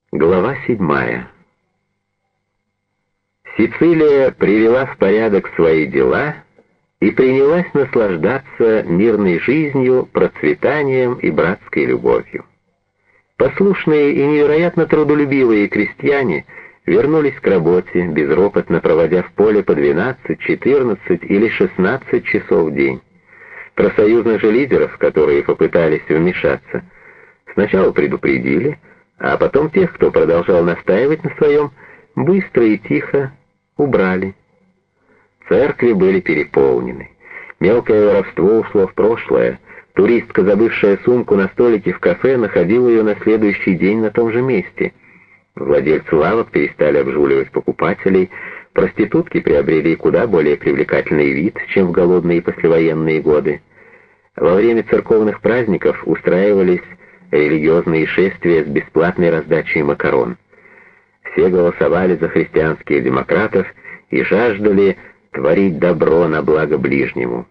Глава 7. Сицилия привела в порядок свои дела и принялась наслаждаться мирной жизнью, процветанием и братской любовью. Послушные и невероятно трудолюбивые крестьяне вернулись к работе, безропотно проводя в поле по 12, 14 или 16 часов в день. Профсоюзных же лидеров, которые попытались вмешаться, сначала предупредили, а потом тех, кто продолжал настаивать на своем, быстро и тихо убрали. Церкви были переполнены. Мелкое воровство ушло в прошлое. Туристка, забывшая сумку на столике в кафе, находила ее на следующий день на том же месте. Владельцы лавок перестали обжуливать покупателей, проститутки приобрели куда более привлекательный вид, чем в голодные послевоенные годы. Во время церковных праздников устраивались религиозные шествия с бесплатной раздачей макарон. Все голосовали за христианских демократов и жаждали творить добро на благо ближнему.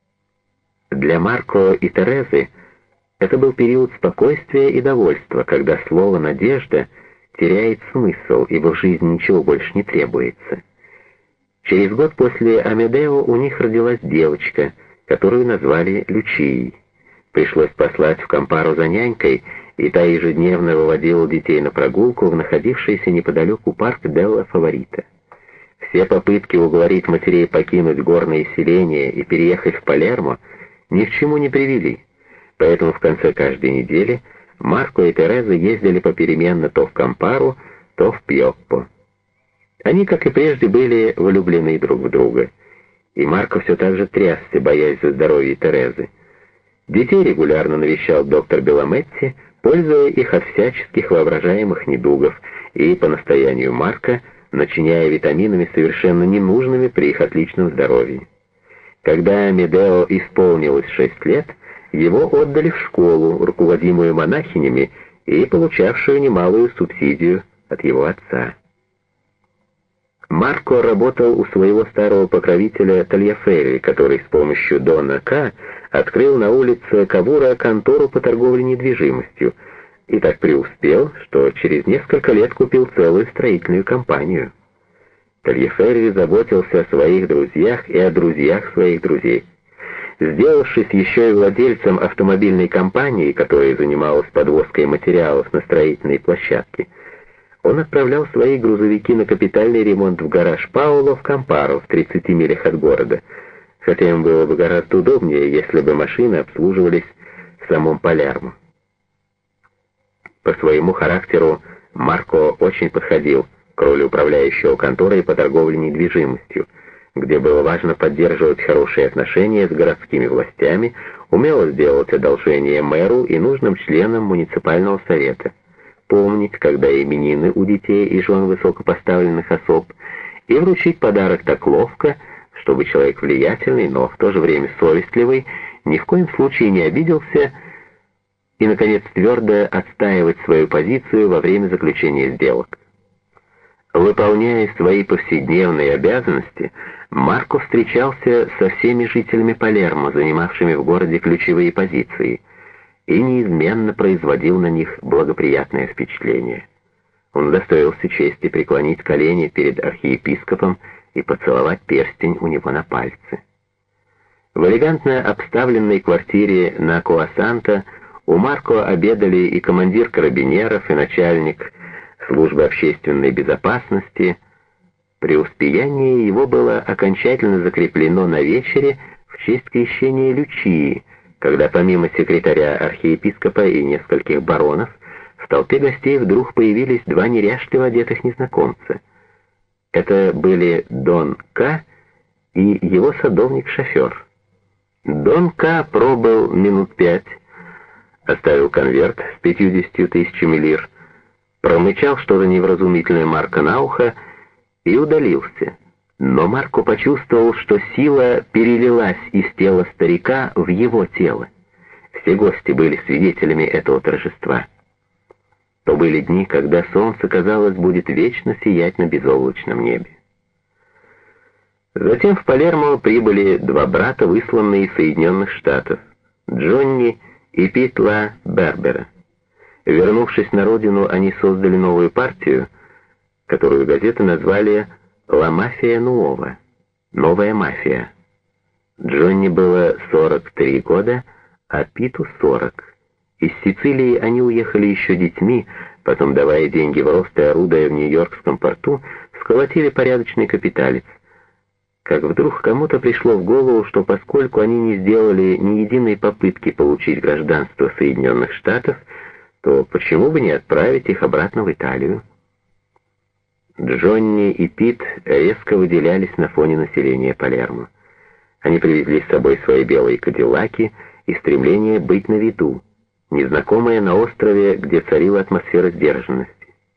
Для Марко и Терезы это был период спокойствия и довольства, когда слово «надежда» теряет смысл, ибо в жизни ничего больше не требуется. Через год после Амедео у них родилась девочка, которую назвали Лючией. Пришлось послать в Кампару за нянькой, и та ежедневно выводила детей на прогулку в находившийся неподалеку парк Делла Фаворита. Все попытки уговорить матерей покинуть горные селения и переехать в Палермо ни к чему не привели, поэтому в конце каждой недели Марко и Тереза ездили попеременно то в Кампару, то в Пьоппо. Они, как и прежде, были влюблены друг в друга, и Марко все так же трясся, боясь за здоровье Терезы. Детей регулярно навещал доктор Беламетти, пользуя их от всяческих воображаемых недугов, и, по настоянию Марка, начиняя витаминами, совершенно ненужными при их отличном здоровье. Когда Амедео исполнилось 6 лет, его отдали в школу, руководимую монахинями и получавшую немалую субсидию от его отца. Марко работал у своего старого покровителя Тальяферри, который с помощью Дона К. открыл на улице Кавура контору по торговле недвижимостью, и так преуспел, что через несколько лет купил целую строительную компанию. Тальяферри заботился о своих друзьях и о друзьях своих друзей. Сделавшись еще и владельцем автомобильной компании, которая занималась подвозкой материалов на строительной площадке, он отправлял свои грузовики на капитальный ремонт в гараж Паоло в Кампару, в 30 милях от города, хотя им было бы гораздо удобнее, если бы машины обслуживались в самом Палермо. По своему характеру Марко очень подходил к роли управляющего конторой по торговле недвижимостью, где было важно поддерживать хорошие отношения с городскими властями, умело сделать одолжение мэру и нужным членам муниципального совета, помнить, когда именины у детей и жен высокопоставленных особ, и вручить подарок так ловко, чтобы человек влиятельный, но в то же время совестливый, ни в коем случае не обиделся и, наконец, твердо отстаивать свою позицию во время заключения сделок. Выполняя свои повседневные обязанности, Марко встречался со всеми жителями Палермо, занимавшими в городе ключевые позиции, и неизменно производил на них благоприятное впечатление. Он удостоился чести преклонить колени перед архиепископом и поцеловать перстень у него на пальце. В элегантно обставленной квартире на Коа-Санта у Марко обедали и командир карабинеров, и начальник службы общественной безопасности. Преуспеяние его было окончательно закреплено на вечере в честь крещения Лючии, когда помимо секретаря архиепископа и нескольких баронов в толпе гостей вдруг появились два неряшливо одетых незнакомца. Это были Дон К. и его садовник-шофер. Дон К. пробыл минут 5, оставил конверт с 50 тысячами лир, промычал что-то невразумительное Марко на ухо и удалился. Но Марко почувствовал, что сила перелилась из тела старика в его тело. Все гости были свидетелями этого торжества. То были дни, когда солнце, казалось, будет вечно сиять на безоблачном небе. Затем в Палермо прибыли два брата, высланные из Соединенных Штатов, Джонни и Пит Ла Бербера. Вернувшись на родину, они создали новую партию, которую газеты назвали «Ла мафия нуова» — «Новая мафия». Джонни было 43 года, а Питу 40. Из Сицилии они уехали еще детьми, потом, давая деньги в рост и орудуя в Нью-Йоркском порту, сколотили порядочный капиталец. Как вдруг кому-то пришло в голову, что поскольку они не сделали ни единой попытки получить гражданство Соединенных Штатов, то почему бы не отправить их обратно в Италию? Джонни и Пит резко выделялись на фоне населения Палермо. Они привезли с собой свои белые кадиллаки и стремление быть на виду, незнакомые на острове, где царила атмосфера сдержанности.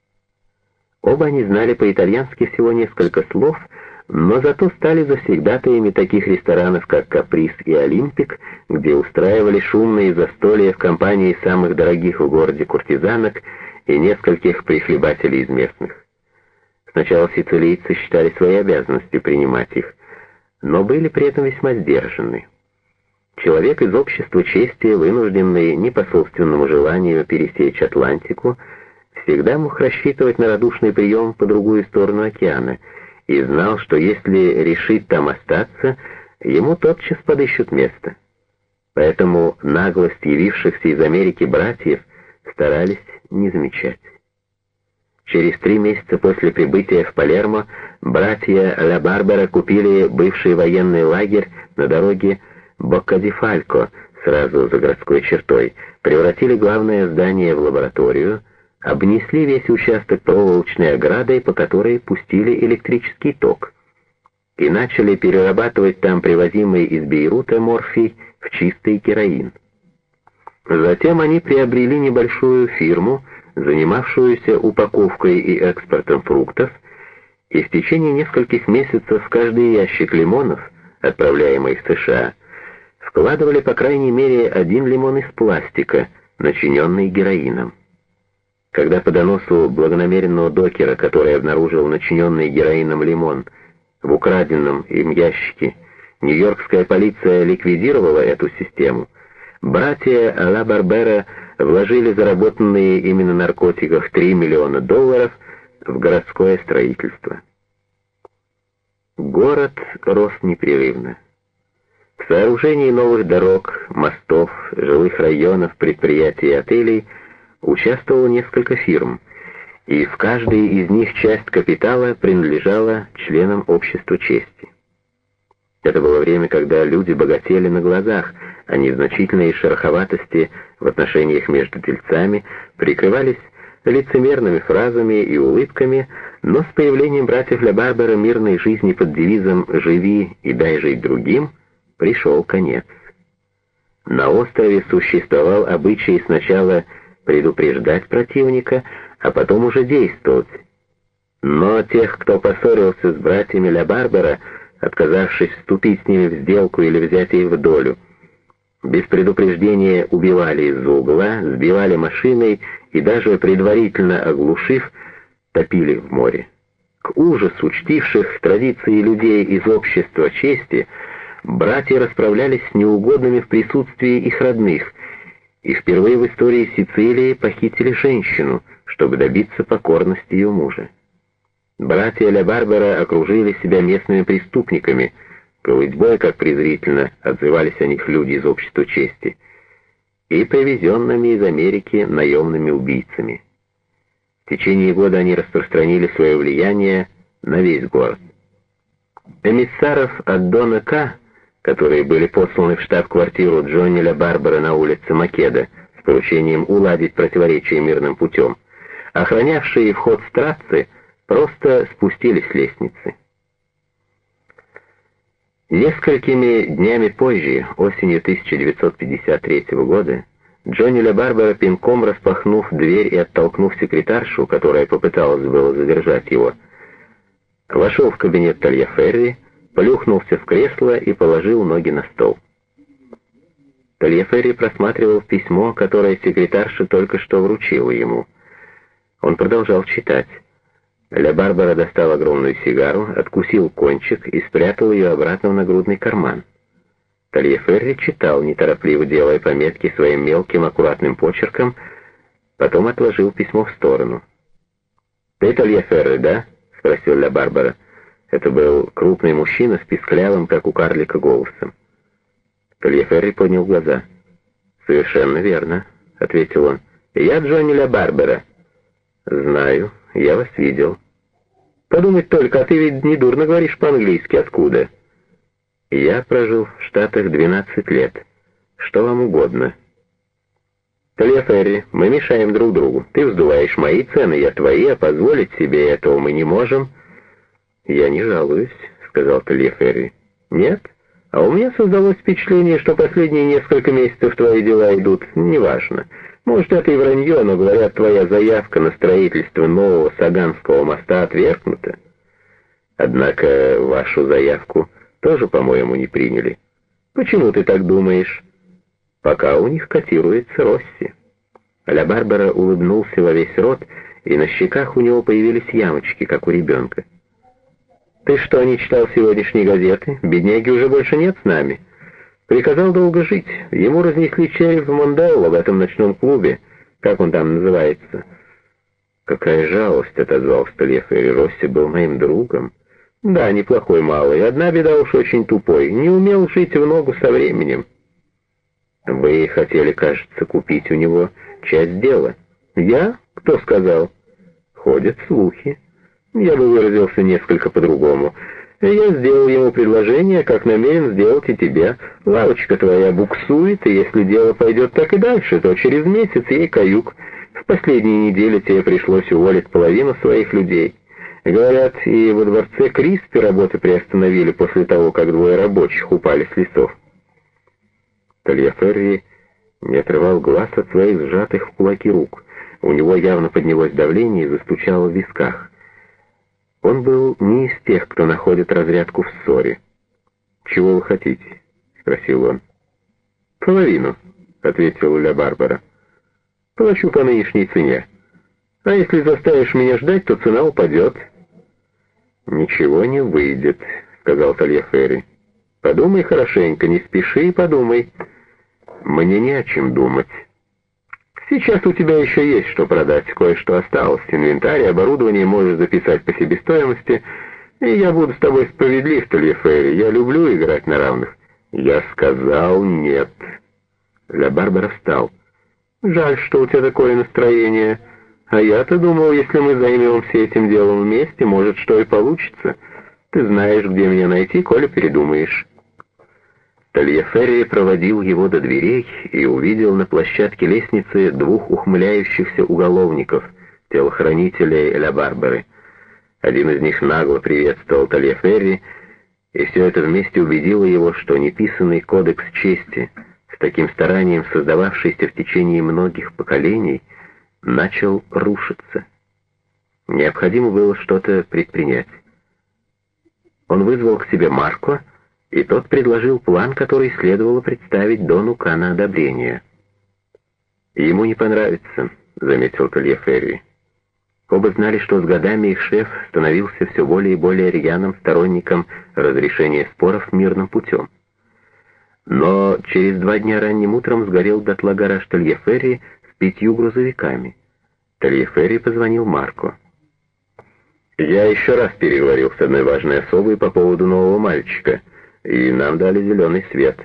Оба они знали по-итальянски всего несколько слов, но зато стали завсегдатаями таких ресторанов, как «Каприз» и «Олимпик», где устраивали шумные застолья в компании самых дорогих в городе куртизанок и нескольких прихлебателей из местных. Сначала сицилийцы считали своей обязанностью принимать их, но были при этом весьма сдержаны. Человек из общества чести, вынужденный не по собственному желанию пересечь Атлантику, всегда мог рассчитывать на радушный прием по другую сторону океана и знал, что если решит там остаться, ему тотчас подыщут место. Поэтому наглость явившихся из Америки братьев старались не замечать. Через 3 месяца после прибытия в Палермо братья Ла Барбера купили бывший военный лагерь на дороге Боккадифалько, сразу за городской чертой, превратили главное здание в лабораторию, обнесли весь участок проволочной оградой, по которой пустили электрический ток, и начали перерабатывать там привозимый из Бейрута морфий в чистый героин. Затем они приобрели небольшую фирму, занимавшуюся упаковкой и экспортом фруктов, и в течение нескольких месяцев каждый ящик лимонов, отправляемый в США, вкладывали по крайней мере 1 лимон из пластика, начиненный героином. Когда по доносу благонамеренного докера, который обнаружил начиненный героином лимон в украденном им ящике, нью-йоркская полиция ликвидировала эту систему, братья Ла Барбера вложили заработанные ими на наркотиках $3 миллиона в городское строительство. Город рос непрерывно. В сооружении новых дорог, мостов, жилых районов, предприятий и отелей участвовало несколько фирм, и в каждой из них часть капитала принадлежала членам общества чести. Это было время, когда люди богатели на глазах, а незначительные шероховатости в отношениях между дельцами прикрывались лицемерными фразами и улыбками, но с появлением братьев Ла Барбера мирной жизни под девизом «Живи и дай жить другим» пришел конец. На острове существовал обычай сначала предупреждать противника, а потом уже действовать. Но тех, кто поссорился с братьями Ла Барбера, отказавшись вступить с ними в сделку или взять их в долю, без предупреждения убивали из-за угла, сбивали машиной и даже предварительно оглушив, топили в море. К ужасу чтивших традиции людей из общества чести, братья расправлялись с неугодными в присутствии их родных, и впервые в истории Сицилии похитили женщину, чтобы добиться покорности ее мужа. Братья Ла Барбера окружили себя местными преступниками, голытьбой, как презрительно отзывались о них люди из общества чести, и привезенными из Америки наемными убийцами. В течение года они распространили свое влияние на весь город. Эмиссаров от Дона К., которые были посланы в штаб-квартиру Джонни Ла Барбера на улице Македа с поручением уладить противоречия мирным путем, охранявшие вход Страцци, просто спустились с лестницы. Несколькими днями позже, осенью 1953 года, Джонни Ла Барбера, пинком распахнув дверь и оттолкнув секретаршу, которая попыталась было задержать его, вошел в кабинет Тальяферри, плюхнулся в кресло и положил ноги на стол. Тальяферри просматривал письмо, которое секретарша только что вручила ему. Он продолжал читать. Ла Барбера достал огромную сигару, откусил кончик и спрятал ее обратно в нагрудный карман. Тальяферри читал, неторопливо делая пометки своим мелким аккуратным почерком, Потом отложил письмо в сторону. «Ты Тальяферри, да?» — спросил Ля Барбара. Это был крупный мужчина с писклявым, как у карлика, голосом. Тальяферри поднял глаза. «Совершенно верно», — ответил он. «Я Джонни Ля Барбара». «Знаю, я вас видел». «Подумать только, а ты ведь недурно говоришь по-английски. Откуда?» «Я прожил в Штатах 12 лет. Что вам угодно?» «Тальяферри, мы мешаем друг другу. Ты вздуваешь мои цены, я твои, а позволить себе этого мы не можем». «Я не жалуюсь», — сказал Тальяферри. «Нет? А у меня создалось впечатление, что последние несколько месяцев твои дела идут неважно. Может, это и вранье, но, говорят, твоя заявка на строительство нового Саганского моста отвергнута. Однако вашу заявку тоже, по-моему, не приняли. Почему ты так думаешь?» «Пока у них котируется Росси». Ля Барбара улыбнулся во весь рот, и на щеках у него появились ямочки, как у ребенка. «Ты что, не читал сегодняшние газеты? Бедняги уже больше нет с нами. Приказал долго жить. Ему разнесли череп в Монделло в этом ночном клубе. Как он там называется?» «Какая жалость», — отозвался Тальяферри. «Росси был моим другом». «Да, неплохой малый. Одна беда уж очень тупой. Не умел жить в ногу со временем». «Вы хотели, кажется, купить у него часть дела». «Я? Кто сказал?» «Ходят слухи. Я бы выразился несколько по-другому. Я сделал ему предложение, как намерен сделать и тебе. Лавочка твоя буксует, и если дело пойдет так и дальше, то через месяц ей каюк. В последние недели тебе пришлось уволить половину своих людей. Говорят, и во дворце Криспи работы приостановили после того, как двое рабочих упали с лесов». Тальяферри не отрывал глаз от своих сжатых в кулаки рук. У него явно поднялось давление и застучало в висках. Он был не из тех, кто находит разрядку в ссоре. «Чего вы хотите?» — спросил он. «Половину», — ответил Ля Барбара. «Плачу по нынешней цене. А если заставишь меня ждать, то цена упадет». «Ничего не выйдет», — сказал Тальяферри. «Подумай хорошенько, не спеши и подумай». «Мне не о чем думать. Сейчас у тебя еще есть что продать, кое-что осталось. Инвентарь и оборудование можешь записать по себестоимости, и я буду с тобой справедлив, Тальяферри. Я люблю играть на равных». «Я сказал нет». Ля Барбара встал. «Жаль, что у тебя такое настроение. А я-то думал, если мы займемся этим делом вместе, может, что и получится. Ты знаешь, где меня найти, коли передумаешь». Тальяферри проводил его до дверей и увидел на площадке лестницы двух ухмыляющихся уголовников, телохранителей Ля Барбары. Один из них нагло приветствовал Тальяферри, и все это вместе убедило его, что неписанный кодекс чести, с таким старанием создававшийся в течение многих поколений, начал рушиться. Необходимо было что-то предпринять. Он вызвал к себе Марко, и тот предложил план, который следовало представить Дону Ка на одобрение. «Ему не понравится», — заметил Тальяферри. Оба знали, что с годами их шеф становился все более и более рьяным сторонником разрешения споров мирным путем. Но через 2 дня ранним утром сгорел дотла гараж Тальяферри с 5 грузовиками. Тальяферри позвонил Марко. «Я еще раз переговорил с одной важной особой по поводу нового мальчика, и нам дали зеленый свет».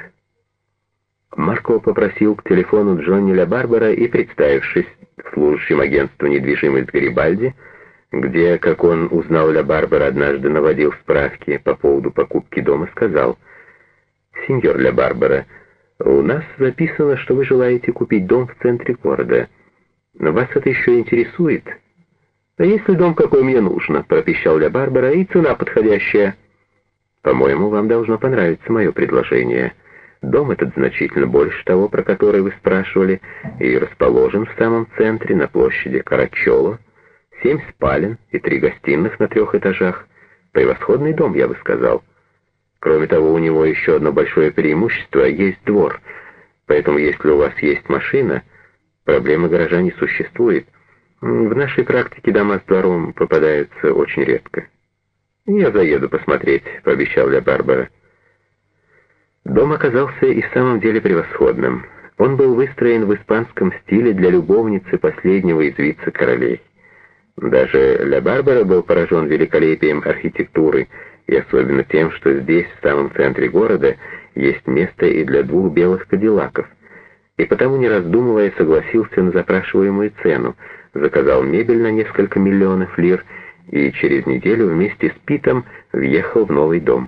Марко попросил к телефону Джонни Ля Барбара и, представившись служащим агентства недвижимость Гарибальди, где, как он узнал, Ля Барбара однажды наводил справки по поводу покупки дома, сказал: «Сеньор Ля Барбара, у нас записано, что вы желаете купить дом в центре города. Но вас это еще интересует?» «А если дом, какой мне нужно?» — пропищал Ля Барбара, — «и цена подходящая». «По-моему, вам должно понравиться мое предложение. Дом этот значительно больше того, про который вы спрашивали, и расположен в самом центре, на площади Карачелло. 7 спален и 3 гостиных на 3 этажах. Превосходный дом, я бы сказал. Кроме того, у него еще одно большое преимущество — есть двор. Поэтому, если у вас есть машина, проблемы гаража не существует. В нашей практике дома с двором попадаются очень редко». «Я заеду посмотреть», — пообещал Ля Барбара. Дом оказался и в самом деле превосходным. Он был выстроен в испанском стиле для любовницы последнего из вице-королей. Даже Ля Барбара был поражен великолепием архитектуры, и особенно тем, что здесь, в самом центре города, есть место и для 2 белых кадиллаков, и потому, не раздумывая, согласился на запрашиваемую цену, заказал мебель на несколько миллионов лир и через неделю вместе с Питом въехал в новый дом.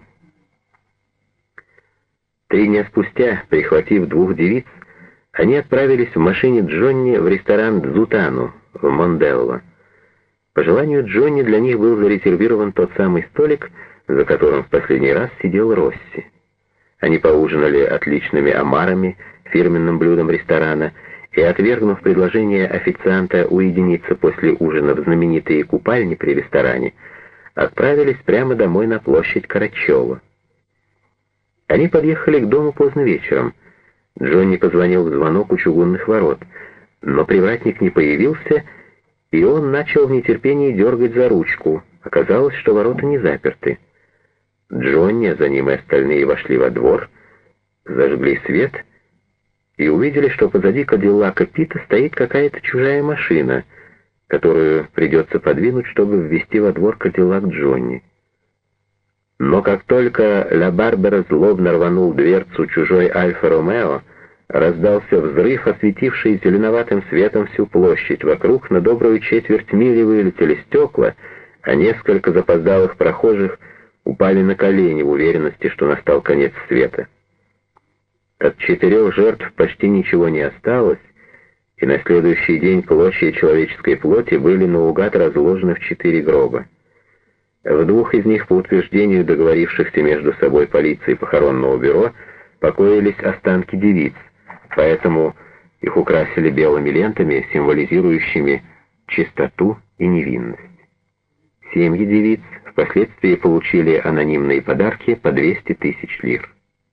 3 дня спустя, прихватив 2 девиц, они отправились в машине Джонни в ресторан «Дзутану» в Монделло. По желанию Джонни для них был зарезервирован тот самый столик, за которым в последний раз сидел Росси. Они поужинали отличными омарами, фирменным блюдом ресторана, и, отвергнув предложение официанта уединиться после ужина в знаменитые купальни при ресторане, отправились прямо домой на площадь Карачелло. Они подъехали к дому поздно вечером. Джонни позвонил в звонок у чугунных ворот, но привратник не появился, и он начал в нетерпении дергать за ручку. Оказалось, что ворота не заперты. Джонни, а за ним и остальные вошли во двор, зажгли свет и увидели, что позади Кадиллака Пита стоит какая-то чужая машина, которую придется подвинуть, чтобы ввести во двор Кадиллак Джонни. Но как только Ля Барбара злобно рванул дверцу чужой Альфа-Ромео, раздался взрыв, осветивший зеленоватым светом всю площадь. Вокруг на добрую четверть мили вылетели стекла, а несколько запоздалых прохожих упали на колени в уверенности, что настал конец света. От 4 жертв почти ничего не осталось, и на следующий день клочья человеческой плоти были наугад разложены в 4 гроба. В 2 из них, по утверждению договорившихся между собой полиции похоронного бюро, покоились останки девиц, поэтому их украсили белыми лентами, символизирующими чистоту и невинность. Семьи девиц впоследствии получили анонимные подарки по 200 тысяч лир.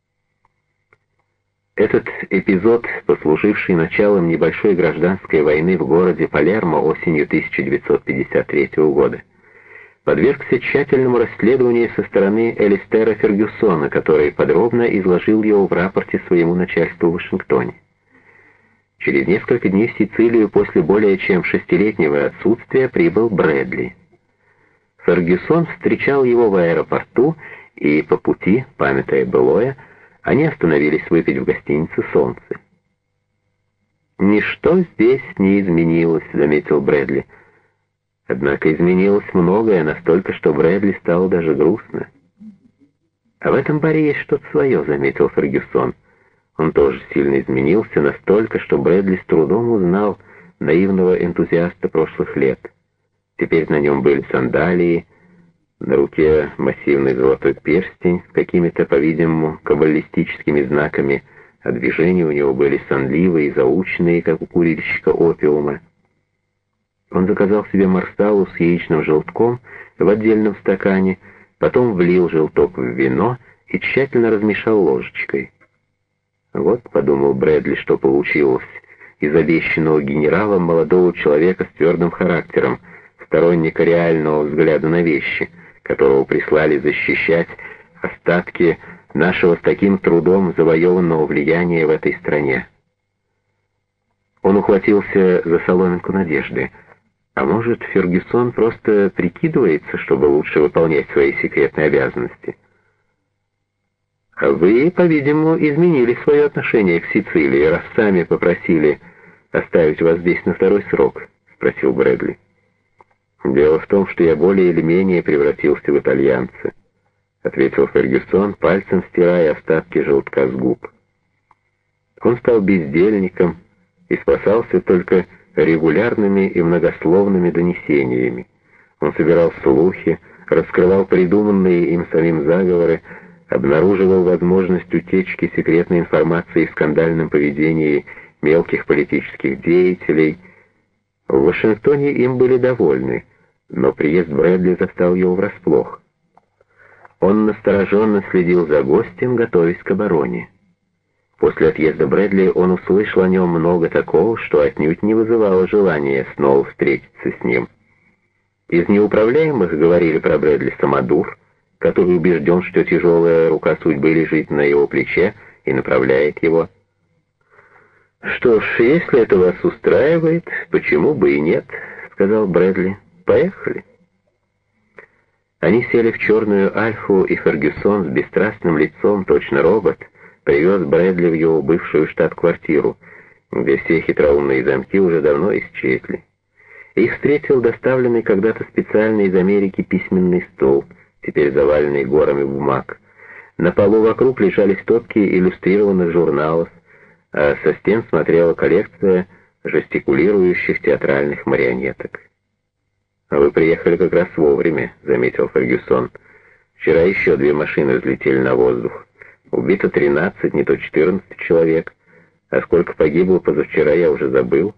Этот эпизод, послуживший началом небольшой гражданской войны в городе Палермо осенью 1953 года, подвергся тщательному расследованию со стороны Элистера Фергюсона, который подробно изложил его в рапорте своему начальству в Вашингтоне. Через несколько дней в Сицилию после более чем 6-летнего отсутствия прибыл Брэдли. Фергюсон встречал его в аэропорту, и по пути, памятая былое, они остановились выпить в гостинице «Солнце». «Ничто здесь не изменилось», — заметил Брэдли. Однако изменилось многое, настолько, что Брэдли стало даже грустно. «А в этом баре есть что-то свое», — заметил Фергюсон. Он тоже сильно изменился, настолько, что Брэдли с трудом узнал наивного энтузиаста прошлых лет. Теперь на нем были сандалии, на руке массивный золотой перстень с какими-то, по-видимому, каббалистическими знаками, а движения у него были сонливые и заученные, как у курильщика опиума. Он заказал себе марсалу с яичным желтком в отдельном стакане, потом влил желток в вино и тщательно размешал ложечкой. «Вот», — подумал Брэдли, — что получилось из обещанного генералом молодого человека с твердым характером, сторонника реального взгляда на вещи, которого прислали защищать остатки нашего с таким трудом завоеванного влияния в этой стране. Он ухватился за соломинку надежды. А может, Фергюсон просто прикидывается, чтобы лучше выполнять свои секретные обязанности? «Вы, по-видимому, изменили свое отношение к Сицилии, раз сами попросили оставить вас здесь на 2-й срок», — спросил Брэдли. «Дело в том, что я более или менее превратился в итальянца», — ответил Фергюсон, пальцем стирая остатки желтка с губ. Он стал бездельником и спасался только регулярными и многословными донесениями. Он собирал слухи, раскрывал придуманные им самим заговоры, обнаруживал возможность утечки секретной информации в скандальном поведении мелких политических деятелей. В Вашингтоне им были довольны, но приезд Брэдли застал его врасплох. Он настороженно следил за гостем, готовясь к обороне. После отъезда Брэдли он услышал о нем много такого, что отнюдь не вызывало желания снова встретиться с ним. Из неуправляемых говорили про Брэдли самодур, который убежден, что тяжелая рука судьбы лежит на его плече и направляет его. «Что ж, если это вас устраивает, почему бы и нет?» — сказал Брэдли. «Поехали». Они сели в черную Альфу, и Фергюсон с бесстрастным лицом, точно робот, привез Брэдли в его бывшую штаб-квартиру, где все хитроумные замки уже давно исчезли. Их встретил доставленный когда-то специально из Америки письменный стол, теперь заваленный горами бумаг. На полу вокруг лежали стопки иллюстрированных журналов, а со стен смотрела коллекция жестикулирующих театральных марионеток. «А вы приехали как раз вовремя», — заметил Фергюсон. «Вчера еще 2 машины взлетели на воздух. Убито 13, не то 14 человек. А сколько погибло позавчера, я уже забыл».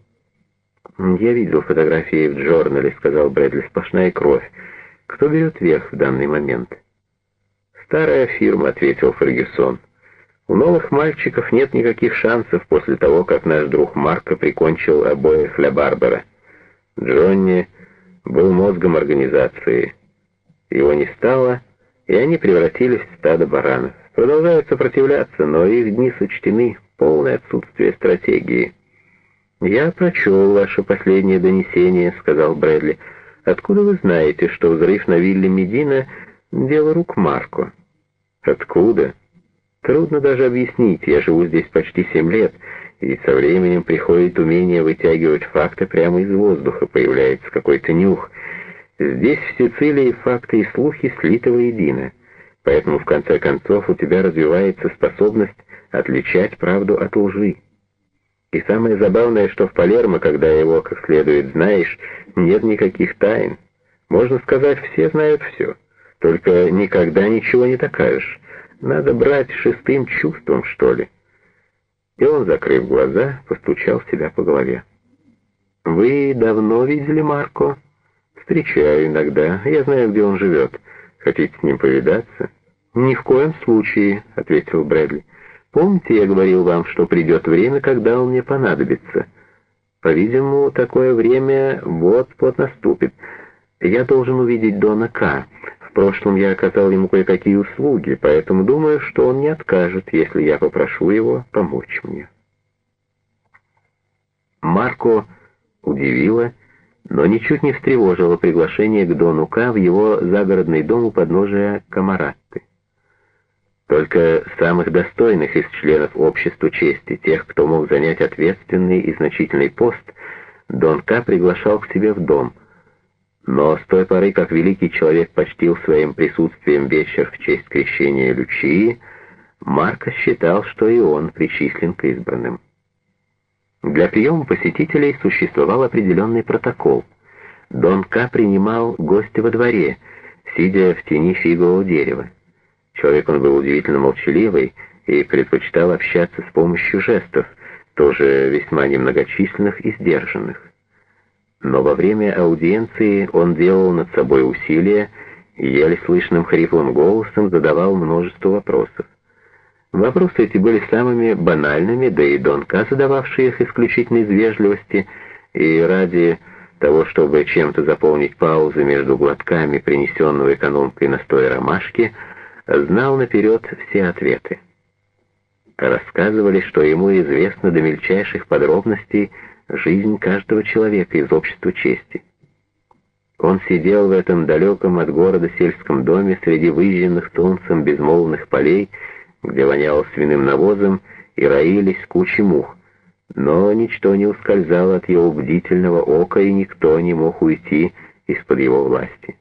«Я видел фотографии в журнале», — сказал Брэдли. «Сплошная кровь. Кто берет верх в данный момент?» «Старая фирма», — ответил Фергюсон. «У новых мальчиков нет никаких шансов после того, как наш друг Марко прикончил обоих Ля Барбара. Джонни был мозгом организации. Его не стало, и они превратились в стадо баранов. Продолжают сопротивляться, но их дни сочтены, полное отсутствие стратегии». «Я прочел ваше последнее донесение», — сказал Брэдли. «Откуда вы знаете, что взрыв на вилле Медина — дело рук Марко?» «Откуда? Трудно даже объяснить. Я живу здесь почти 7 лет, и со временем приходит умение вытягивать факты прямо из воздуха, появляется какой-то нюх. Здесь, в Сицилии, факты и слухи слиты воедино, поэтому в конце концов у тебя развивается способность отличать правду от лжи. И самое забавное, что в Палермо, когда его как следует знаешь, нет никаких тайн. Можно сказать, все знают все, только никогда ничего не докажешь. Надо брать 6-м чувством, что ли». И он, закрыв глаза, постучал себя по голове. «Вы давно видели Марко?» «Встречаю иногда. Я знаю, где он живет. Хотите с ним повидаться?» «Ни в коем случае», — ответил Брэдли. «Помните, я говорил вам, что придет время, когда он мне понадобится? По-видимому, такое время вот-вот наступит. Я должен увидеть Дона К. В прошлом я оказал ему кое-какие услуги, поэтому думаю, что он не откажет, если я попрошу его помочь мне». Марко удивило, но ничуть не встревожило приглашение к Дону К. в его загородный дом у подножия Камаратты. Только самых достойных из членов общества чести, тех, кто мог занять ответственный и значительный пост, Дон К. приглашал к себе в дом. Но с той поры, как великий человек почтил своим присутствием вечер в честь крещения Лючии, Марко считал, что и он причислен к избранным. Для приема посетителей существовал определенный протокол. Дон К. принимал гостя во дворе, сидя в тени фигового дерева. Человек он был удивительно молчаливый и предпочитал общаться с помощью жестов, тоже весьма немногочисленных и сдержанных. Но во время аудиенции он делал над собой усилия и еле слышным хриплым голосом задавал множество вопросов. Вопросы эти были самыми банальными, да и Дон К., задававший их исключительно из вежливости и ради того, чтобы чем-то заполнить паузы между глотками принесенного экономкой настоя ромашки, знал наперед все ответы. Рассказывали, что ему известно до мельчайших подробностей жизнь каждого человека из общества чести. Он сидел в этом далеком от города сельском доме среди выжженных солнцем безмолвных полей, где воняло свиным навозом и роились кучи мух, но ничто не ускользало от его бдительного ока, и никто не мог уйти из-под его власти.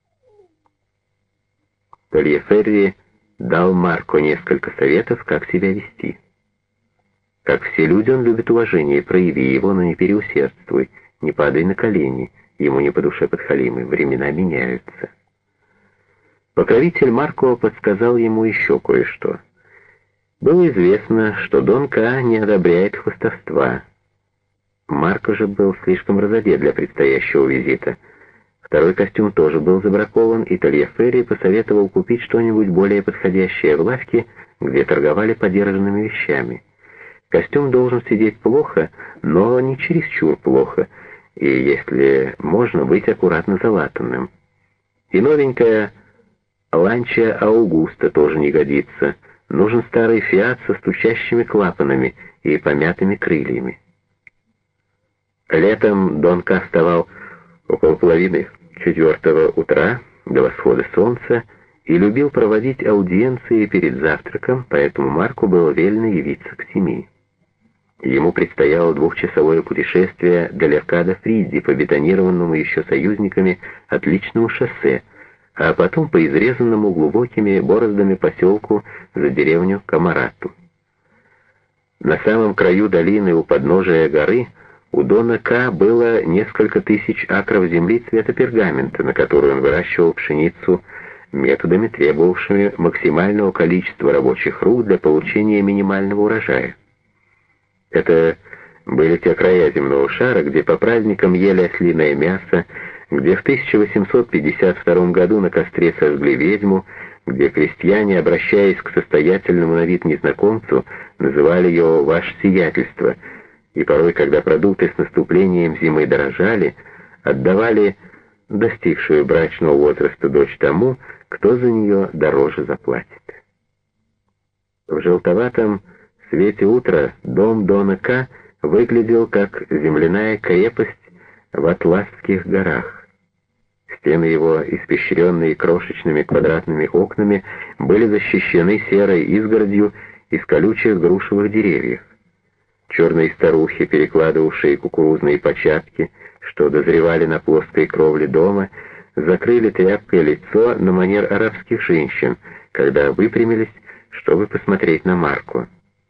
Тальяферри дал Марко несколько советов, как себя вести. Как все люди, он любит уважение, прояви его, но не переусердствуй, не падай на колени, ему не по душе подхалимы, времена меняются. Покровитель Марко подсказал ему еще кое-что. Было известно, что Дон К. не одобряет хвастовства. Марко же был слишком разодет для предстоящего визита. Второй костюм тоже был забракован, и Тальяферри посоветовал купить что-нибудь более подходящее в лавке, где торговали подержанными вещами. Костюм должен сидеть плохо, но не чересчур плохо, и, если можно, быть аккуратно залатанным. И новенькая ланча Аугуста тоже не годится, нужен старый «Фиат» со стучащими клапанами и помятыми крыльями. Летом Дон К. вставал около половины 4 утра до восхода солнца и любил проводить аудиенции перед завтраком, поэтому Марку было велено явиться к 7. Ему предстояло 2-часовое путешествие до Леркадо Фриззи по бетонированному еще союзниками отличному шоссе, а потом по изрезанному глубокими бороздами поселку за деревню Камарату. На самом краю долины у подножия горы у Дона К. было несколько тысяч акров земли цвета пергамента, на которую он выращивал пшеницу методами, требовавшими максимального количества рабочих рук для получения минимального урожая. Это были те края земного шара, где по праздникам ели ослиное мясо, где в 1852 году на костре сожгли ведьму, где крестьяне, обращаясь к состоятельному на вид незнакомцу, называли его «ваше сиятельство», и порой, когда продукты с наступлением зимы дорожали, отдавали достигшую брачного возраста дочь тому, кто за нее дороже заплатит. В желтоватом свете утра дом Дона К. выглядел как земляная крепость в Атласских горах. Стены его, испещренные крошечными квадратными окнами, были защищены серой изгородью из колючих грушевых деревьев. Черные старухи, перекладывавшие кукурузные початки, что дозревали на плоской кровле дома, закрыли тряпкой лицо на манер арабских женщин, когда выпрямились, чтобы посмотреть на Марку.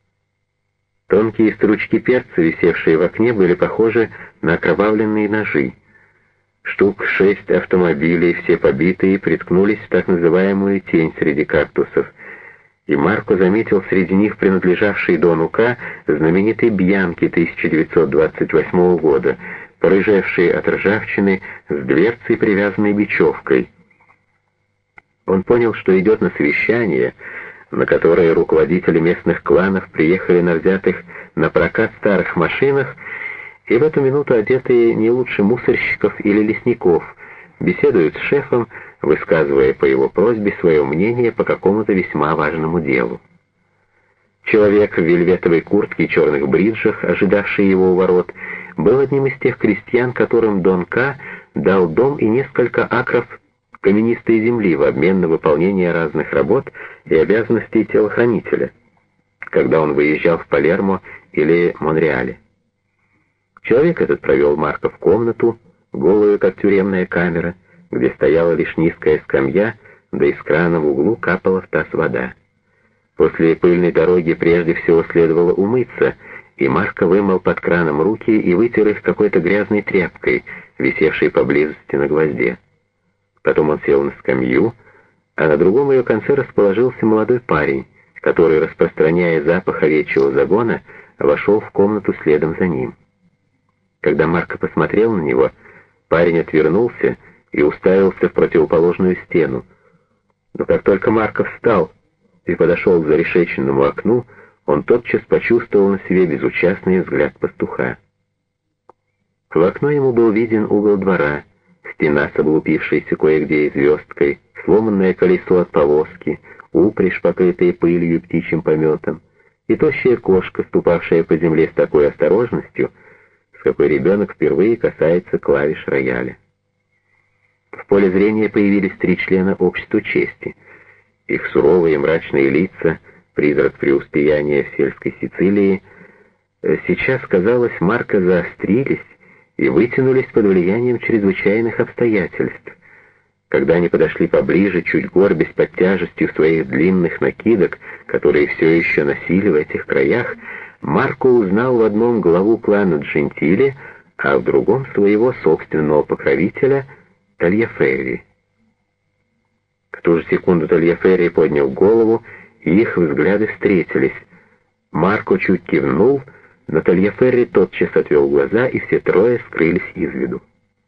Тонкие стручки перца, висевшие в окне, были похожи на окровавленные ножи. Штук 6 автомобилей, все побитые, приткнулись в так называемую тень среди кактусов, и Марко заметил среди них принадлежавший Дону К. знаменитый Бьянки 1928 года, порыжевший от ржавчины с дверцей, привязанной бечевкой. Он понял, что идет на совещание, на которое руководители местных кланов приехали на взятых на прокат старых машинах, и в эту минуту одетые не лучше мусорщиков или лесников беседуют с шефом, высказывая по его просьбе свое мнение по какому-то весьма важному делу. Человек в вельветовой куртке и черных бриджах, ожидавший его у ворот, был одним из тех крестьян, которым Дон К. дал дом и несколько акров каменистой земли в обмен на выполнение разных работ и обязанностей телохранителя, когда он выезжал в Палермо или Монреале. Человек этот провел Марка в комнату, голую, как тюремная камера, где стояла лишь низкая скамья, да из крана в углу капала в таз вода. После пыльной дороги прежде всего следовало умыться, и Марко вымыл под краном руки и вытер их какой-то грязной тряпкой, висевшей поблизости на гвозде. Потом он сел на скамью, а на другом ее конце расположился молодой парень, который, распространяя запах овечьего загона, вошел в комнату следом за ним. Когда Марко посмотрел на него, парень отвернулся и уставился в противоположную стену. Но как только Марко встал и подошел к зарешеченному окну, он тотчас почувствовал на себе безучастный взгляд пастуха. В окно ему был виден угол двора, стена с облупившейся кое-где звездкой, сломанное колесо от повозки, упряжь, покрытая пылью и птичьим пометом, и тощая кошка, ступавшая по земле с такой осторожностью, с какой ребенок впервые касается клавиш рояля. В поле зрения появились 3 члена общества чести. Их суровые мрачные лица, призрак преуспеяния в сельской Сицилии, сейчас, казалось, Марко заострились и вытянулись под влиянием чрезвычайных обстоятельств. Когда они подошли поближе, чуть горбясь под тяжестью своих длинных накидок, которые все еще носили в этих краях, Марко узнал в одном главу клана Джентили, а в другом своего собственного покровителя Тальяферри. В ту же секунду Тальяферри поднял голову, и их взгляды встретились. Марко чуть кивнул, но Тальяферри тотчас отвел глаза, и все трое скрылись из виду.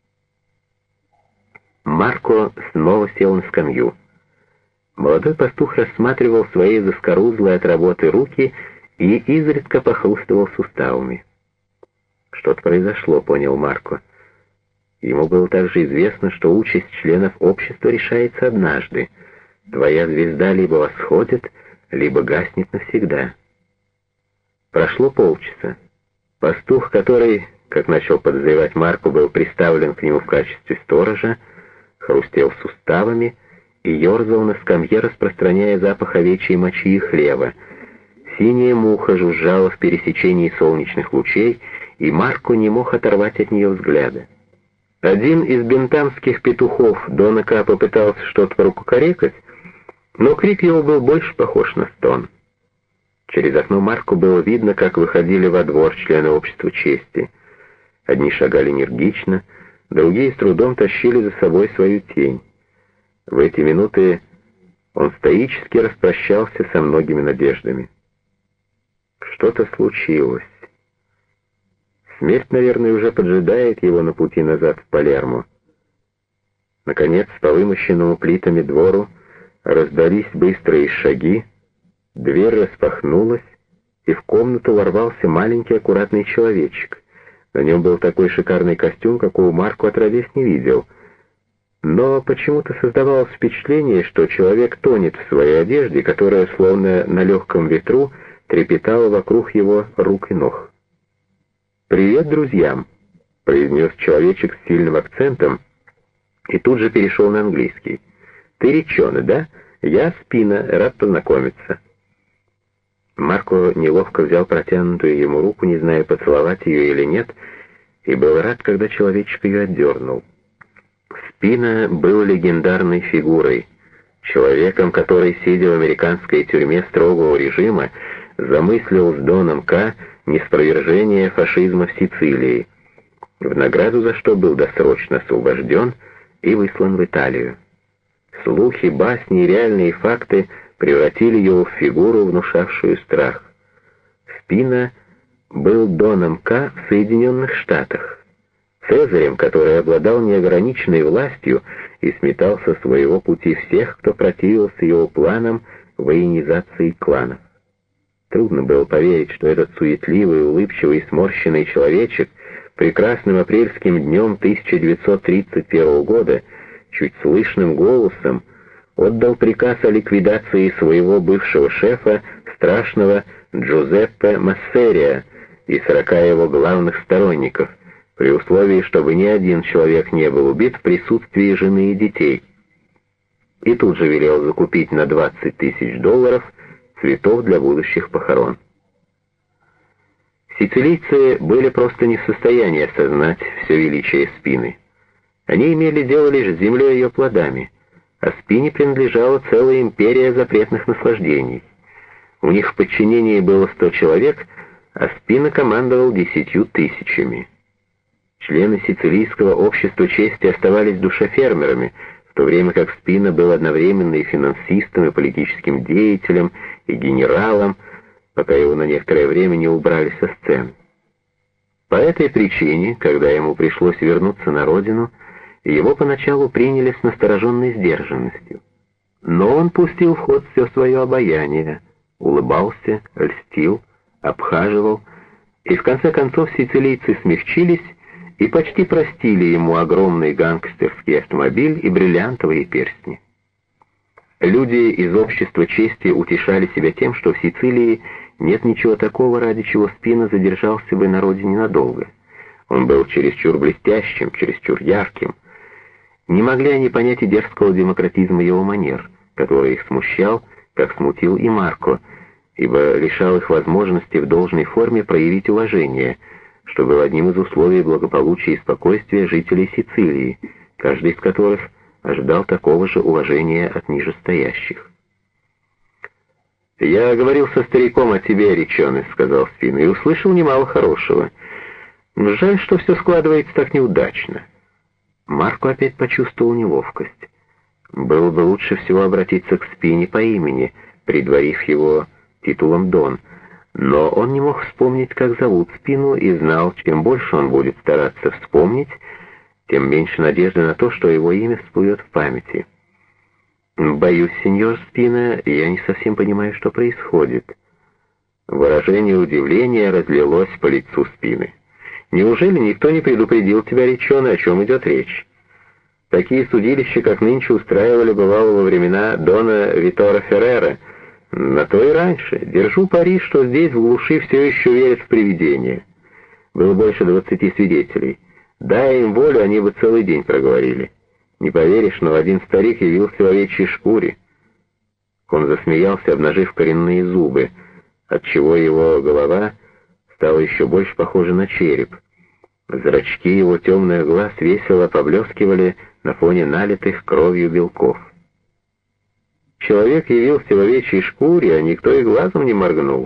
Марко снова сел на скамью. Молодой пастух рассматривал свои заскорузлые от работы руки и изредка похрустывал суставами. «Что-то произошло», — понял Марко. Ему было также известно, что участь членов общества решается однажды. Твоя звезда либо восходит, либо гаснет навсегда. Прошло полчаса. Пастух, который, как начал подозревать Марко, был приставлен к нему в качестве сторожа, хрустел суставами и ерзал на скамье, распространяя запах овечьей мочи и хлеба. Синяя муха жужжала в пересечении солнечных лучей, и Марко не мог оторвать от нее взгляда. Один из бентамских петухов Дона Ка попытался что-то прокукарекать, но крик его был больше похож на стон. Через окно Марко было видно, как выходили во двор члены общества чести. Одни шагали энергично, другие с трудом тащили за собой свою тень. В эти минуты он стоически распрощался со многими надеждами. Что-то случилось. Смерть, наверное, уже поджидает его на пути назад в Палермо. Наконец, по вымощенному плитами двору раздались быстрые шаги, дверь распахнулась, и в комнату ворвался маленький аккуратный человечек. На нем был такой шикарный костюм, какого Марко отродясь не видел. Но почему-то создавалось впечатление, что человек тонет в своей одежде, которая, словно на легком ветру, трепетала вокруг его рук и ног. «Привет друзьям», — произнес человечек с сильным акцентом и тут же перешел на английский. «Ты Риччоне, да? Я Спина, рад познакомиться». Марко неловко взял протянутую ему руку, не зная, поцеловать ее или нет, и был рад, когда человечек ее отдернул. Спина был легендарной фигурой, человеком, который, сидя в американской тюрьме строгого режима, замыслил с Доном Ка неспровержение фашизма в Сицилии, в награду за что был досрочно освобожден и выслан в Италию. Слухи, басни и реальные факты превратили его в фигуру, внушавшую страх. Спина был Доном Ка в Соединенных Штатах, Цезарем, который обладал неограниченной властью и сметал со своего пути всех, кто противился его планам военизации кланов. Трудно было поверить, что этот суетливый, улыбчивый и сморщенный человечек прекрасным апрельским днем 1931 года чуть слышным голосом отдал приказ о ликвидации своего бывшего шефа, страшного Джузеппе Массерия, и 40 его главных сторонников, при условии, чтобы ни один человек не был убит в присутствии жены и детей. И тут же велел закупить на $20 000 цветов для будущих похорон. Сицилийцы были просто не в состоянии осознать все величие Спины. Они имели дело лишь с землей и ее плодами, а Спине принадлежала целая империя запретных наслаждений. У них в подчинении было 100 человек, а Спина командовал 10 000. Члены сицилийского общества чести оставались душефермерами, в то время как Спина был одновременно и финансистом, и политическим деятелем, и генералом, пока его на некоторое время не убрали со сцены. По этой причине, когда ему пришлось вернуться на родину, его поначалу приняли с настороженной сдержанностью. Но он пустил в ход все свое обаяние, улыбался, льстил, обхаживал, и в конце концов сицилийцы смягчились и почти простили ему огромный гангстерский автомобиль и бриллиантовые перстни. Люди из общества чести утешали себя тем, что в Сицилии нет ничего такого, ради чего Спина задержался бы на родине надолго. Он был чересчур блестящим, чересчур ярким. Не могли они понять и дерзкого демократизма его манер, который их смущал, как смутил и Марко, ибо лишал их возможности в должной форме проявить уважение, что было одним из условий благополучия и спокойствия жителей Сицилии, каждый из которых ожидал такого же уважения от нижестоящих. «Я говорил со стариком о тебе, Риччоне», — сказал Спина, — «и услышал немало хорошего. Жаль, что все складывается так неудачно». Марко опять почувствовал неловкость. Было бы лучше всего обратиться к Спине по имени, предварив его титулом Дон, но он не мог вспомнить, как зовут Спину, и знал, чем больше он будет стараться вспомнить, тем меньше надежды на то, что его имя всплывет в памяти. «Боюсь, сеньор Спина, я не совсем понимаю, что происходит». Выражение удивления разлилось по лицу Спины. «Неужели никто не предупредил тебя, Риччоне, о чем идет речь? Такие судилища, как нынче, устраивали, бывало, во времена Дона Виттора Феррера, На то и раньше. Держу пари, что здесь, в глуши, все еще верят в привидения. Было больше 20 свидетелей. Дай им волю, они бы целый день проговорили. Не поверишь, но один старик явился в овечьей шкуре. Он засмеялся, обнажив коренные зубы, отчего его голова стала еще больше похожа на череп. Зрачки его темных глаз весело поблескивали на фоне налитых кровью белков. Человек явился в овечьей шкуре, а никто и глазом не моргнул.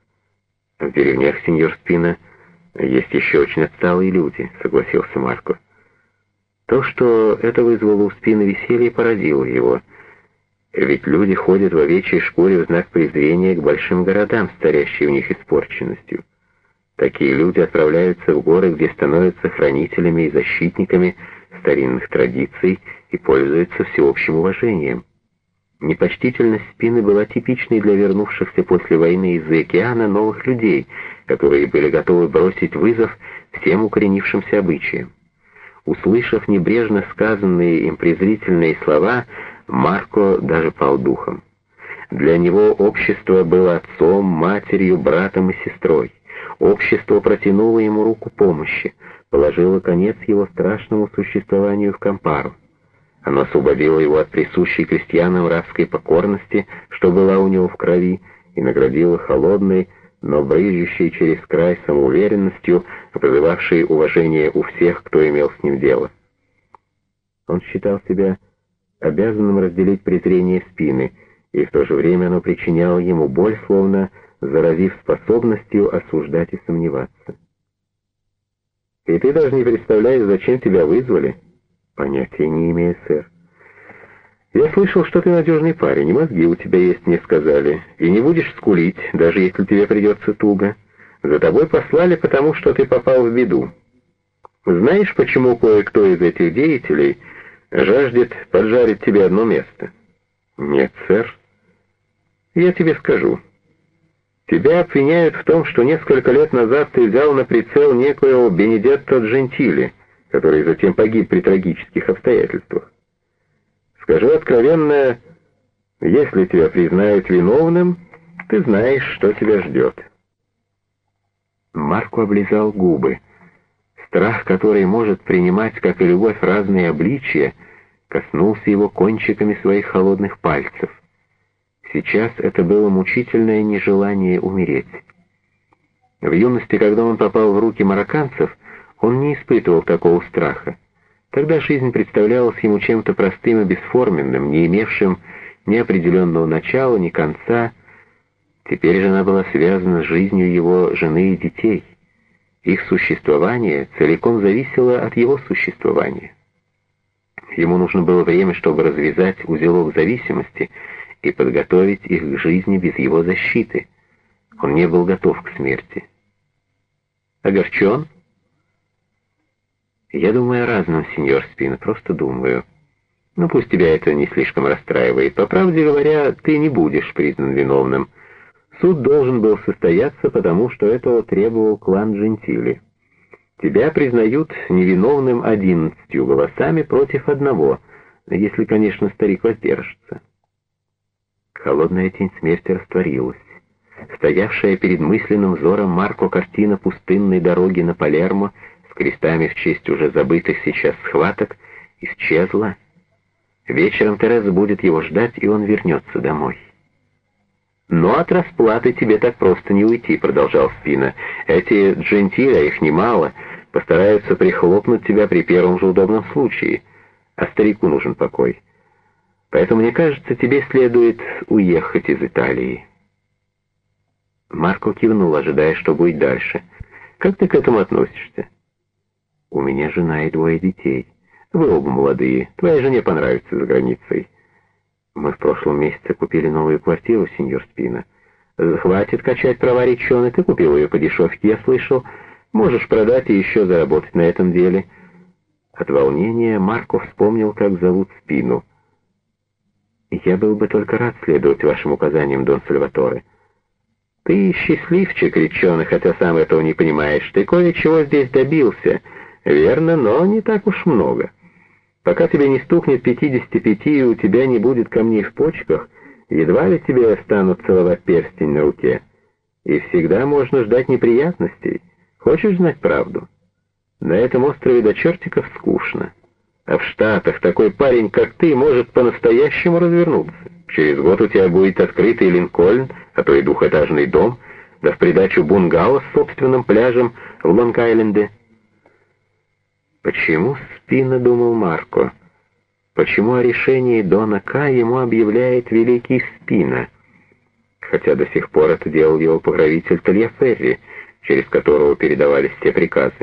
В деревнях, сеньор Спина, есть еще очень отсталые люди, согласился Марко. То, что это вызвало у Спины веселье, поразило его. Ведь люди ходят в овечьей шкуре в знак презрения к большим городам, старящей в них испорченностью. Такие люди отправляются в горы, где становятся хранителями и защитниками старинных традиций и пользуются всеобщим уважением. Непочтительность Спины была типичной для вернувшихся после войны из-за океана новых людей, которые были готовы бросить вызов всем укоренившимся обычаям. Услышав небрежно сказанные им презрительные слова, Марко даже пал духом. Для него общество было отцом, матерью, братом и сестрой. Общество протянуло ему руку помощи, положило конец его страшному существованию в Кампару. Оно освободило его от присущей крестьянам рабской покорности, что была у него в крови, и наградило холодной, но брызжущей через край самоуверенностью, вызывавшей уважение у всех, кто имел с ним дело. Он считал себя обязанным разделить презрение Спины, и в то же время оно причиняло ему боль, словно заразив способностью осуждать и сомневаться. «И ты даже не представляешь, зачем тебя вызвали?» «Понятия не имею, сэр». «Я слышал, что ты надежный парень, и мозги у тебя есть, мне сказали, и не будешь скулить, даже если тебе придется туго. За тобой послали, потому что ты попал в беду. Знаешь, почему кое-кто из этих деятелей жаждет поджарить тебе одно место?» «Нет, сэр». «Я тебе скажу. Тебя обвиняют в том, что несколько лет назад ты взял на прицел некоего Бенедетто Джентили, который затем погиб при трагических обстоятельствах. Скажу откровенно, если тебя признают виновным, ты знаешь, что тебя ждет». Марко облизал губы. Страх, который может принимать, как и любовь, разные обличия, коснулся его кончиками своих холодных пальцев. Сейчас это было мучительное нежелание умереть. В юности, когда он попал в руки марокканцев, он не испытывал такого страха. Тогда жизнь представлялась ему чем-то простым и бесформенным, не имевшим ни определенного начала, ни конца. Теперь же она была связана с жизнью его жены и детей. Их существование целиком зависело от его существования. Ему нужно было время, чтобы развязать узелок зависимости и подготовить их к жизни без его защиты. Он не был готов к смерти. «Огорчен?» «Я думаю о разном, сеньор Спина, просто думаю. Ну, пусть тебя это не слишком расстраивает. По правде говоря, ты не будешь признан виновным. Суд должен был состояться, потому что этого требовал клан Джентили. Тебя признают невиновным 11 голосами против 1, если, конечно, старик воздержится». Холодная тень смерти растворилась. Стоявшая перед мысленным взором Марко картина пустынной дороги на Палермо с крестами в честь уже забытых сейчас схваток исчезла. Вечером Тереза будет его ждать, и он вернется домой. «Но от расплаты тебе так просто не уйти», — продолжал Спина. «Эти Джентили, а их немало, постараются прихлопнуть тебя при первом же удобном случае, а старику нужен покой. Поэтому, мне кажется, тебе следует уехать из Италии». Марко кивнул, ожидая, что будет дальше. «Как ты к этому относишься?» «У меня жена и 2 детей. Вы оба молодые. Твоей жене понравится за границей». «Мы в прошлом месяце купили новую квартиру, сеньор Спина». «Хватит качать права реченый. Ты купил ее по дешевке, я слышал. Можешь продать и еще заработать на этом деле». От волнения Марко вспомнил, как зовут Спину. «Я был бы только рад следовать вашим указаниям, Дон Сальваторе». «Ты счастливчик, реченый, хотя сам этого не понимаешь. Ты кое-чего здесь добился, верно, но не так уж много. Пока тебе не стукнет 55 и у тебя не будет камней в почках, Едва ли тебе станут целовать перстень на руке. И всегда можно ждать неприятностей. Хочешь знать правду? На этом острове до чертиков скучно. А в Штатах такой парень, как ты, может по-настоящему развернуться. Через год у тебя будет открытый Линкольн, а то и двухэтажный дом, да в придачу бунгало с собственным пляжем в Лонг-Айленде. Почему Спина, думал Марко? Почему о решении Дона К. ему объявляет великий Спина? Хотя до сих пор это делал его покровитель Тальяферри, через которого передавались все приказы.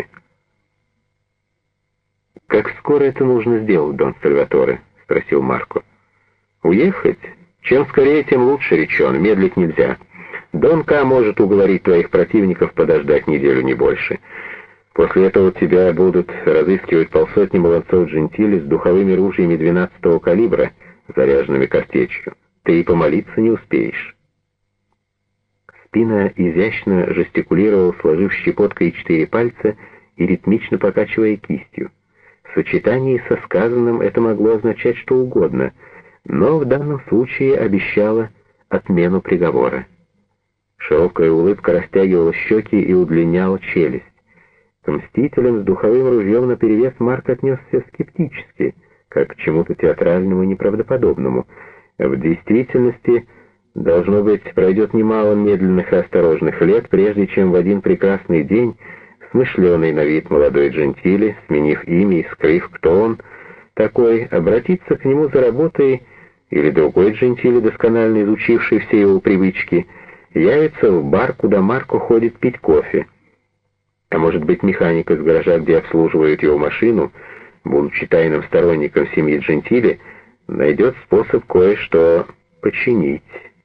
«Как скоро это нужно сделать, Дон Сальваторе?» — спросил Марко. «Уехать? Чем скорее, тем лучше, речен. Медлить нельзя. Дон К. может уговорить твоих противников подождать неделю, не больше. После этого тебя будут разыскивать полсотни молодцов Джентили с духовыми ружьями 12-го калибра, заряженными картечью. Ты и помолиться не успеешь». Спина изящно жестикулировал, сложив щепоткой 4 пальца и ритмично покачивая кистью. В сочетании со сказанным это могло означать что угодно, но в данном случае обещало отмену приговора. Широкая улыбка растягивала щеки и удлиняла челюсть. К мстителям с духовым ружьем наперевес Марк отнесся скептически, как к чему-то театральному и неправдоподобному. В действительности, должно быть, пройдет немало медленных и осторожных лет, прежде чем в один прекрасный день смышленый на вид молодой Джентили, сменив имя и скрыв, кто он такой, обратится к нему за работой, или другой Джентили, досконально изучивший все его привычки, явится в бар, куда Марко ходит пить кофе. А может быть, механик из гаража, где обслуживают его машину, будучи тайным сторонником семьи Джентили, найдет способ кое-что починить.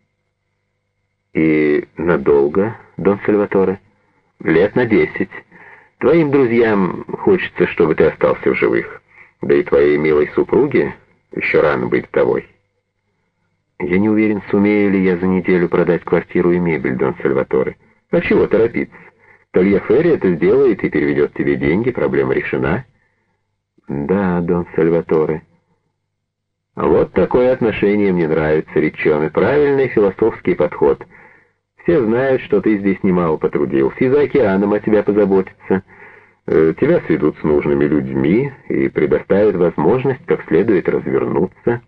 И надолго, Дон Сальваторе? Лет на 10. Твоим друзьям хочется, чтобы ты остался в живых. Да и твоей милой супруге еще рано быть вдовой. Я не уверен, сумею ли я за неделю продать квартиру и мебель, Дон Сальваторе. А чего торопиться? Тальяферри это сделает и переведет тебе деньги, проблема решена. Да, Дон Сальваторе. Вот такое отношение мне нравится, реченый, правильный философский подход. Все знают, что ты здесь немало потрудился, и за океаном о тебя позаботятся. Тебя сведут с нужными людьми и предоставят возможность как следует развернуться.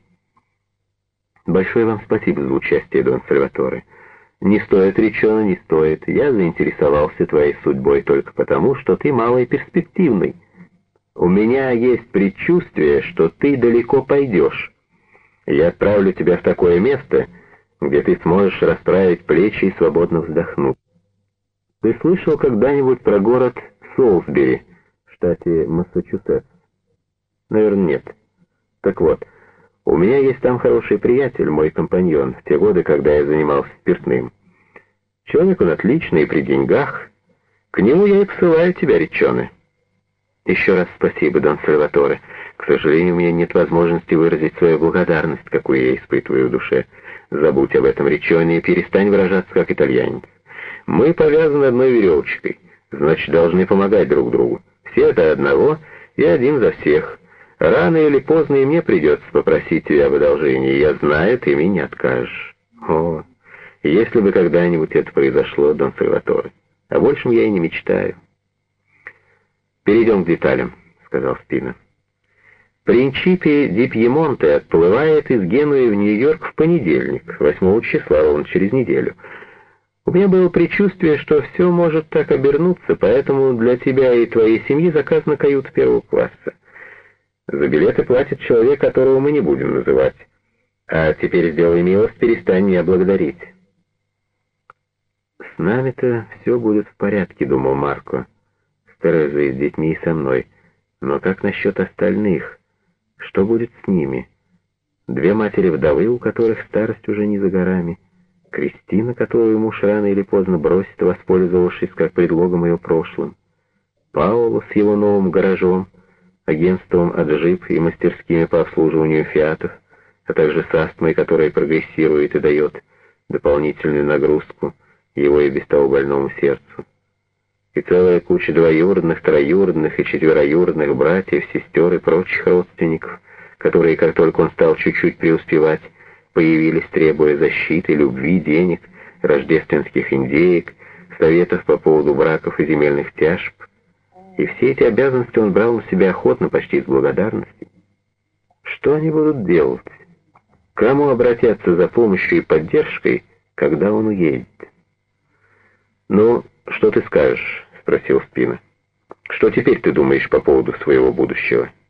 Большое вам спасибо за участие, Дон Сальваторе. Не стоит, речено, не стоит. Я заинтересовался твоей судьбой только потому, что ты малый перспективный. У меня есть предчувствие, что ты далеко пойдешь. Я отправлю тебя в такое место, где ты сможешь расправить плечи и свободно вздохнуть. Ты слышал когда-нибудь про город Солсбери в штате Массачусетс? Наверное, нет. Так вот, у меня есть там хороший приятель, мой компаньон, в те годы, когда я занимался спиртным. Человек он отличный и при деньгах. К нему я и посылаю тебя, реченый. Еще раз спасибо, Дон Сальваторе. К сожалению, у меня нет возможности выразить свою благодарность, какую я испытываю в душе. Забудь об этом, реченый, и перестань выражаться как итальянец. Мы повязаны одной веревочкой, значит, должны помогать друг другу. Все до одного и один за всех. Рано или поздно и мне придется попросить тебя об одолжении. Я знаю, ты мне не откажешь. О, если бы когда-нибудь это произошло, Дон Сальваторе. О большем я и не мечтаю. «Перейдем к деталям», — сказал Спина. «Принчипи ди Пьемонте отплывает из Генуи в Нью-Йорк в понедельник, 8 числа, ровно через неделю. У меня было предчувствие, что все может так обернуться, поэтому для тебя и твоей семьи заказана каюта первого класса. За билеты платит человек, которого мы не будем называть. А теперь сделай милость, перестань меня благодарить». «С нами-то все будет в порядке», — думал Марко. «С Терезой, с детьми и со мной. Но как насчет остальных? Что будет с ними? 2 матери-вдовы, у которых старость уже не за горами. Кристина, которую муж рано или поздно бросит, воспользовавшись как предлогом ее прошлым. Пауло с его новым гаражом, агентством «Аджип» и мастерскими по обслуживанию «Фиатов», а также с астмой, которая прогрессирует и дает дополнительную нагрузку его и без того больному сердцу. И целая куча двоюродных, троюродных и четвероюродных братьев, сестер и прочих родственников, которые, как только он стал чуть-чуть преуспевать, появились, требуя защиты, любви, денег, рождественских индеек, советов по поводу браков и земельных тяжб. И все эти обязанности он брал на себя охотно, почти с благодарностью. Что они будут делать? К кому обратятся за помощью и поддержкой, когда он уедет? «Ну, что ты скажешь?» — спросил Спина. «Что теперь ты думаешь по поводу своего будущего?»